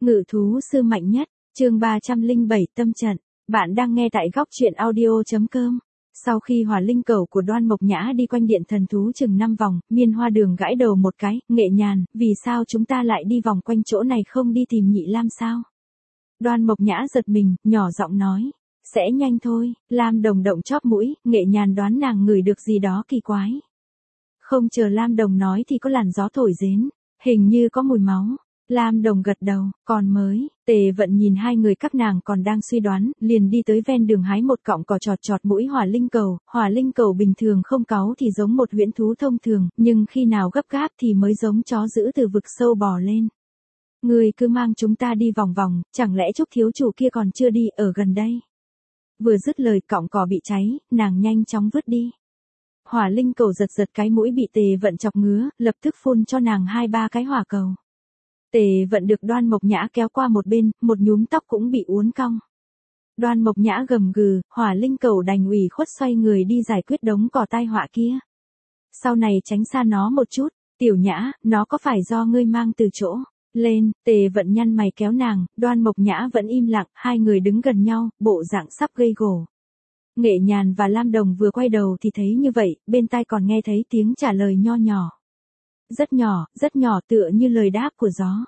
Ngự thú sư mạnh nhất, chương 307 tâm trận. Bạn đang nghe tại góc truyện audio.com. Sau khi hỏa linh cẩu của Đoan Mộc Nhã đi quanh điện thần thú chừng 5 vòng, Miên Hoa Đường gãi đầu một cái, Nghệ Nhàn, vì sao chúng ta lại đi vòng quanh chỗ này không đi tìm Nhị Lam sao? Đoan Mộc Nhã giật mình, nhỏ giọng nói, sẽ nhanh thôi. Lam Đồng động chóp mũi, Nghệ Nhàn đoán nàng ngửi được gì đó kỳ quái. Không chờ Lam Đồng nói thì có làn gió thổi đến, hình như có mùi máu. Lam Đồng gật đầu, còn mới. Tề Vận nhìn hai người các nàng còn đang suy đoán, liền đi tới ven đường hái một cọng cỏ chọt chọt mũi hỏa linh cẩu bình thường không cáu thì giống một huyễn thú thông thường, nhưng khi nào gấp gáp thì mới giống chó dữ từ vực sâu bò lên. Người cứ mang chúng ta đi vòng vòng, chẳng lẽ Trúc thiếu chủ kia còn chưa đi ở gần đây? Vừa dứt lời cọng cỏ bị cháy, nàng nhanh chóng vứt đi. Hỏa linh cẩu giật giật cái mũi bị Tề Vận chọc ngứa, lập tức phun cho nàng 2-3 cái hỏa cầu. Tề Vận được Đoan Mộc Nhã kéo qua một bên, một nhúm tóc cũng bị uốn cong. Đoan Mộc Nhã gầm gừ, hỏa linh cẩu đành ủy khuất xoay người đi giải quyết đống cỏ tai họa kia. Sau này tránh xa nó một chút, Tiểu Nhã, nó có phải do ngươi mang từ chỗ lên? Tề Vận nhăn mày kéo nàng, Đoan Mộc Nhã vẫn im lặng, hai người đứng gần nhau, bộ dạng sắp gây gổ. Nghệ Nhàn và Lam Đồng vừa quay đầu thì thấy như vậy, bên tai còn nghe thấy tiếng trả lời nho nhỏ. Rất nhỏ tựa như lời đáp của gió.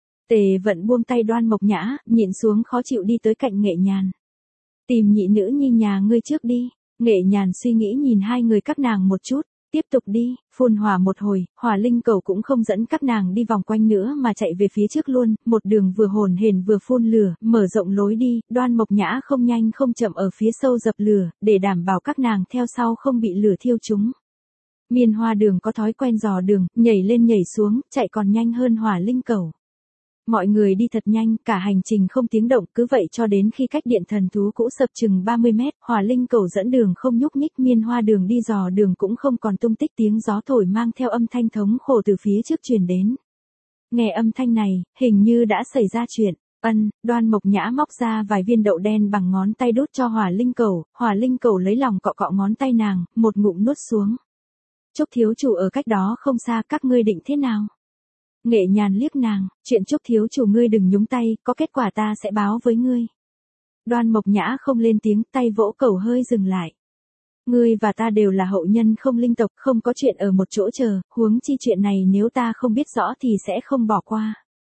Tề Vận buông tay Đoan Mộc Nhã, nhịn xuống khó chịu đi tới cạnh Nghệ Nhàn. Tìm nhị nữ nhi nhà ngươi trước đi. Nghệ Nhàn suy nghĩ nhìn hai người các nàng một chút, tiếp tục đi. Phun hỏa một hồi, hỏa linh cẩu cũng không dẫn các nàng đi vòng quanh nữa mà chạy về phía trước luôn, một đường vừa hồn hển vừa phun lửa, mở rộng lối đi. Đoan Mộc Nhã không nhanh không chậm ở phía sau dập lửa, để đảm bảo các nàng theo sau không bị lửa thiêu chúng. Miên Hoa Đường có thói quen dò đường, nhảy lên nhảy xuống, chạy còn nhanh hơn hỏa linh cẩu. Mọi người đi thật nhanh, cả hành trình không tiếng động, cứ vậy cho đến khi cách điện thần thú cũ sập chừng 30 mét, hỏa linh cẩu dẫn đường không nhúc nhích, Miên Hoa Đường đi dò đường cũng không còn tung tích, tiếng gió thổi mang theo âm thanh thống khổ từ phía trước truyền đến. Nghe âm thanh này, hình như đã xảy ra chuyện. Đoan Mộc Nhã móc ra vài viên đậu đen bằng ngón tay đút cho hỏa linh cẩu lấy lòng cọ cọ ngón tay nàng, một ngụm nuốt xuống. Trúc thiếu chủ ở cách đó không xa, các ngươi định thế nào? Nghệ Nhàn liếc nàng, chuyện Trúc thiếu chủ ngươi đừng nhúng tay, có kết quả ta sẽ báo với ngươi. Đoan Mộc Nhã không lên tiếng, tay vỗ cẩu hơi dừng lại. Ngươi và ta đều là hậu nhân không linh tộc, không có chuyện ở một chỗ chờ, huống chi chuyện này nếu ta không biết rõ thì sẽ không bỏ qua.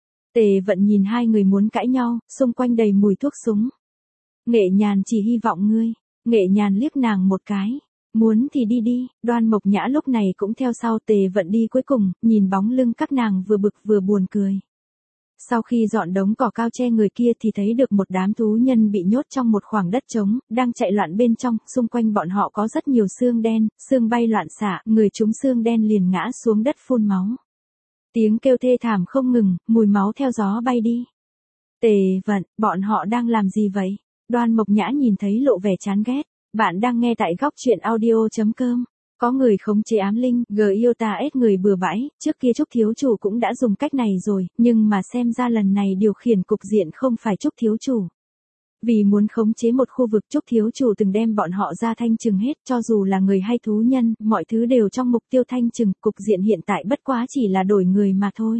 Tề Vận nhìn hai người muốn cãi nhau, xung quanh đầy mùi thuốc súng. Nghệ Nhàn chỉ hy vọng ngươi. Nghệ Nhàn liếc nàng một cái. Muốn thì đi đi. Đoan Mộc Nhã lúc này cũng theo sau Tề Vận đi cuối cùng, nhìn bóng lưng các nàng vừa bực vừa buồn cười. Sau khi dọn đống cỏ cao che người kia thì thấy được một đám thú nhân bị nhốt trong một khoảng đất trống, đang chạy loạn bên trong, xung quanh bọn họ có rất nhiều xương đen, xương bay loạn xạ, người trúng xương đen liền ngã xuống đất phun máu. Tiếng kêu thê thảm không ngừng, mùi máu theo gió bay đi. Tề Vận, bọn họ đang làm gì vậy? Đoan Mộc Nhã nhìn thấy lộ vẻ chán ghét. Bạn đang nghe tại góc truyện audio.com. Có người khống chế ám linh, Giota ép người bừa bãi, trước kia Trúc thiếu chủ cũng đã dùng cách này rồi, nhưng mà xem ra lần này điều khiển cục diện không phải Trúc thiếu chủ. Vì muốn khống chế một khu vực, Trúc thiếu chủ từng đem bọn họ ra thanh trừng hết, cho dù là người hay thú nhân, mọi thứ đều trong mục tiêu thanh trừng, cục diện hiện tại bất quá chỉ là đổi người mà thôi.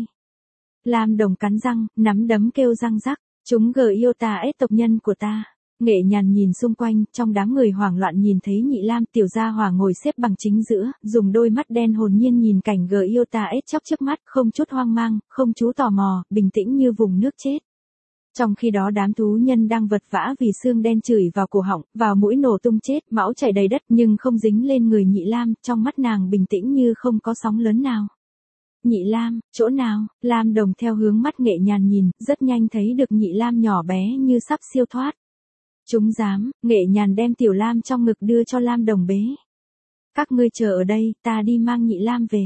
Lam Đồng cắn răng, nắm đấm kêu răng rắc, chúng Giota ép tộc nhân của ta. Nghệ Nhàn nhìn xung quanh, trong đám người hoảng loạn nhìn thấy Nhị Lam tiểu gia hỏa ngồi xếp bằng chính giữa, dùng đôi mắt đen hồn nhiên nhìn cảnh Giota ết chóc trước mắt, không chút hoang mang, không chút tò mò, bình tĩnh như vùng nước chết. Trong khi đó đám thú nhân đang vật vã vì xương đen chửi vào cổ họng, vào mũi nổ tung chết, máu chảy đầy đất nhưng không dính lên người Nhị Lam, trong mắt nàng bình tĩnh như không có sóng lớn nào. Nhị Lam, chỗ nào? Lam Đồng theo hướng mắt Nghệ Nhàn nhìn, rất nhanh thấy được Nhị Lam nhỏ bé như sắp siêu thoát. Chúng dám. Nghệ Nhàn đem Tiểu Lam trong ngực đưa cho Lam Đồng bế. Các ngươi chờ ở đây, ta đi mang Nhị Lam về.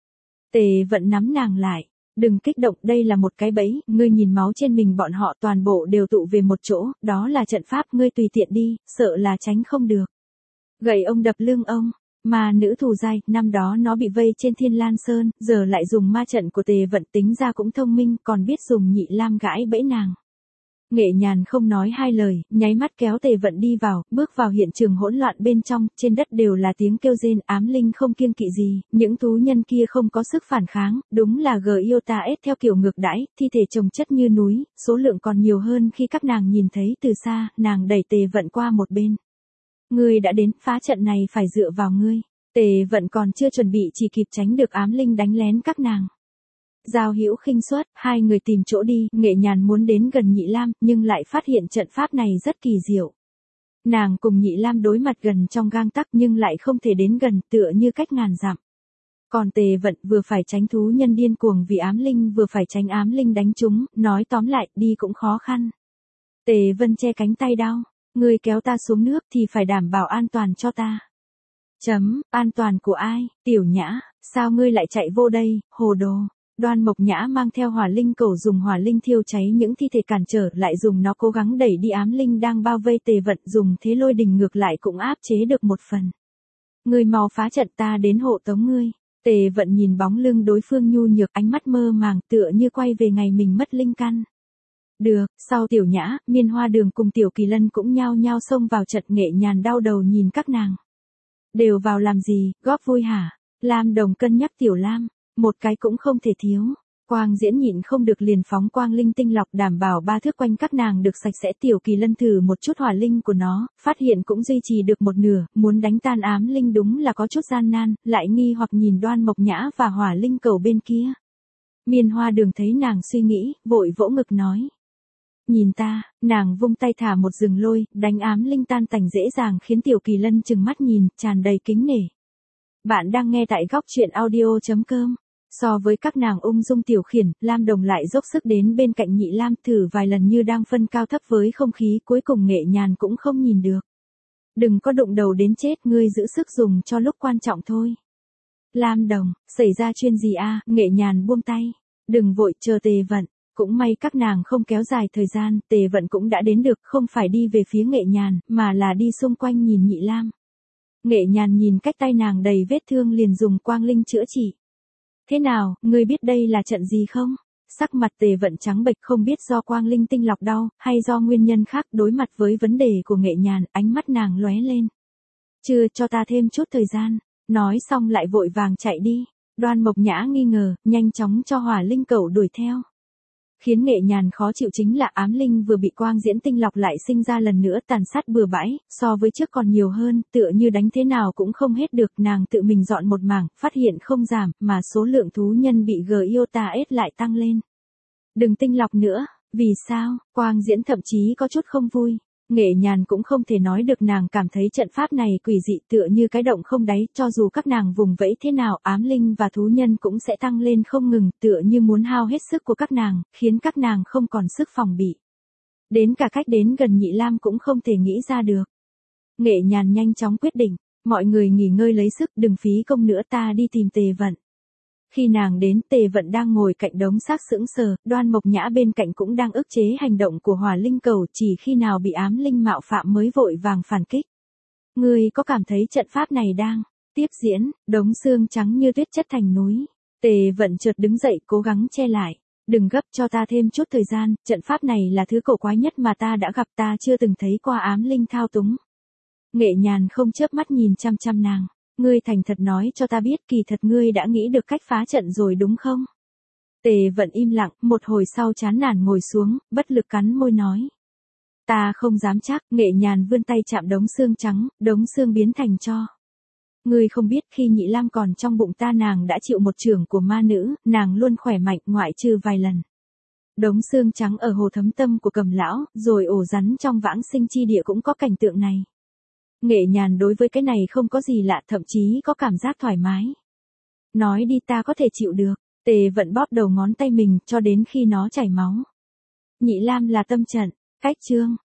Tề Vận nắm nàng lại. Đừng kích động, đây là một cái bẫy, ngươi nhìn máu trên mình bọn họ toàn bộ đều tụ về một chỗ, đó là trận pháp, ngươi tùy tiện đi, sợ là tránh không được. Gậy ông đập lưng ông. Mà nữ thù dai, năm đó nó bị vây trên Thiên Lan Sơn, giờ lại dùng ma trận của Tề Vận, tính ra cũng thông minh, còn biết dùng Nhị Lam gãi bẫy nàng. Nghệ Nhàn không nói hai lời, nháy mắt kéo Tề Vận đi vào, bước vào hiện trường hỗn loạn bên trong, trên đất đều là tiếng kêu rên, ám linh không kiêng kỵ gì, những thú nhân kia không có sức phản kháng, đúng là Giota theo kiểu ngược đãi, thi thể chồng chất như núi, số lượng còn nhiều hơn khi các nàng nhìn thấy từ xa, nàng đẩy Tề Vận qua một bên. Ngươi đã đến, phá trận này phải dựa vào ngươi. Tề Vận còn chưa chuẩn bị chỉ kịp tránh được ám linh đánh lén các nàng. Giao hữu khinh suất, hai người tìm chỗ đi, Nghệ Nhàn muốn đến gần Nhị Lam, nhưng lại phát hiện trận pháp này rất kỳ diệu. Nàng cùng Nhị Lam đối mặt gần trong gang tấc nhưng lại không thể đến gần, tựa như cách ngàn dặm. Còn Tề Vận vừa phải tránh thú nhân điên cuồng vì ám linh vừa phải tránh ám linh đánh chúng, nói tóm lại, đi cũng khó khăn. Tề Vân che cánh tay đau, ngươi kéo ta xuống nước thì phải đảm bảo an toàn cho ta. An toàn của ai, Tiểu Nhã, sao ngươi lại chạy vô đây, hồ đồ. Đoan Mộc Nhã mang theo hỏa linh cầu dùng hỏa linh thiêu cháy những thi thể cản trở lại dùng nó cố gắng đẩy đi ám linh đang bao vây Tề Vận dùng thế lôi đình ngược lại cũng áp chế được một phần. Ngươi mau phá trận ta đến hộ tống ngươi. Tề Vận nhìn bóng lưng đối phương nhu nhược ánh mắt mơ màng tựa như quay về ngày mình mất linh căn. Được, sau Tiểu Nhã, Miên Hoa Đường cùng Tiểu Kỳ Lân cũng nhao nhao xông vào trận. Nghệ Nhàn đau đầu nhìn các nàng. Đều vào làm gì, góp vui hả? Lam Đồng cân nhắc Tiểu Lam. Một cái cũng không thể thiếu. Quang Diễn nhịn không được liền phóng quang linh tinh lọc đảm bảo ba thước quanh các nàng được sạch sẽ. Tiểu Kỳ Lân thử một chút hỏa linh của nó, phát hiện cũng duy trì được một nửa, muốn đánh tan ám linh đúng là có chút gian nan, lại nghi hoặc nhìn Đoan Mộc Nhã và hỏa linh cầu bên kia. Miên Hoa Đường thấy nàng suy nghĩ, vội vỗ ngực nói. Nhìn ta, nàng vung tay thả một rừng lôi, đánh ám linh tan tành dễ dàng khiến Tiểu Kỳ Lân trừng mắt nhìn, tràn đầy kính nể. Bạn đang nghe tại góc truyện audio.com. So với các nàng ung dung tiểu khiển, Lam Đồng lại dốc sức đến bên cạnh Nhị Lam thử vài lần như đang phân cao thấp với không khí, cuối cùng Nghệ Nhàn cũng không nhìn được. Đừng có đụng đầu đến chết, ngươi giữ sức dùng cho lúc quan trọng thôi. Lam Đồng, xảy ra chuyện gì a? Nghệ Nhàn buông tay. Đừng vội, chờ Tề Vận. Cũng may các nàng không kéo dài thời gian, Tề Vận cũng đã đến được, không phải đi về phía Nghệ Nhàn, mà là đi xung quanh nhìn Nhị Lam. Nghệ Nhàn nhìn cách tay nàng đầy vết thương liền dùng quang linh chữa trị. Thế nào, ngươi biết đây là trận gì không? Sắc mặt Tề Vận trắng bệch không biết do quang linh tinh lọc đau, hay do nguyên nhân khác. Đối mặt với vấn đề của Nghệ Nhàn, ánh mắt nàng lóe lên. Chưa, cho ta thêm chút thời gian. Nói xong lại vội vàng chạy đi. Đoan Mộc Nhã nghi ngờ, nhanh chóng cho hỏa linh cẩu đuổi theo. Khiến Nghệ Nhàn khó chịu chính là ám linh vừa bị quang diễn tinh lọc lại sinh ra lần nữa tàn sát bừa bãi, so với trước còn nhiều hơn, tựa như đánh thế nào cũng không hết được. Nàng tự mình dọn một mảng, phát hiện không giảm, mà số lượng thú nhân bị Giota lại tăng lên. Đừng tinh lọc nữa, vì sao? Quang diễn thậm chí có chút không vui. Nghệ Nhàn cũng không thể nói được, nàng cảm thấy trận pháp này quỷ dị tựa như cái động không đáy, cho dù các nàng vùng vẫy thế nào, ám linh và thú nhân cũng sẽ tăng lên không ngừng, tựa như muốn hao hết sức của các nàng, khiến các nàng không còn sức phòng bị. Đến cả cách đến gần Nhị Lam cũng không thể nghĩ ra được. Nghệ Nhàn nhanh chóng quyết định, mọi người nghỉ ngơi lấy sức, đừng phí công nữa, ta đi tìm Tề Vận. Khi nàng đến, Tề Vận đang ngồi cạnh đống xác sững sờ, Đoan Mộc Nhã bên cạnh cũng đang ức chế hành động của hỏa linh cầu, chỉ khi nào bị ám linh mạo phạm mới vội vàng phản kích. Ngươi có cảm thấy trận pháp này đang tiếp diễn? Đống xương trắng như tuyết chất thành núi. Tề Vận chợt đứng dậy cố gắng che lại. Đừng gấp, cho ta thêm chút thời gian, trận pháp này là thứ cổ quái nhất mà ta đã gặp, ta chưa từng thấy qua ám linh thao túng. Nghệ Nhàn không chớp mắt nhìn chăm chăm nàng. Ngươi thành thật nói cho ta biết, kỳ thật ngươi đã nghĩ được cách phá trận rồi đúng không? Tề Vận im lặng, một hồi sau chán nản ngồi xuống, bất lực cắn môi nói. Ta không dám chắc. Nghệ Nhàn vươn tay chạm đống xương trắng, đống xương biến thành tro. Ngươi không biết, khi Nhị Lam còn trong bụng ta nàng đã chịu một chưởng của ma nữ, nàng luôn khỏe mạnh ngoại trừ vài lần. Đống xương trắng ở hồ Thấm Tâm của Cầm lão, rồi ổ rắn trong Vãng Sinh Chi Địa cũng có cảnh tượng này. Nghệ Nhàn đối với cái này không có gì lạ, thậm chí có cảm giác thoải mái. Nói đi, ta có thể chịu được. Tề Vận bóp đầu ngón tay mình cho đến khi nó chảy máu. Nhị Lam là tâm trận. Cách chương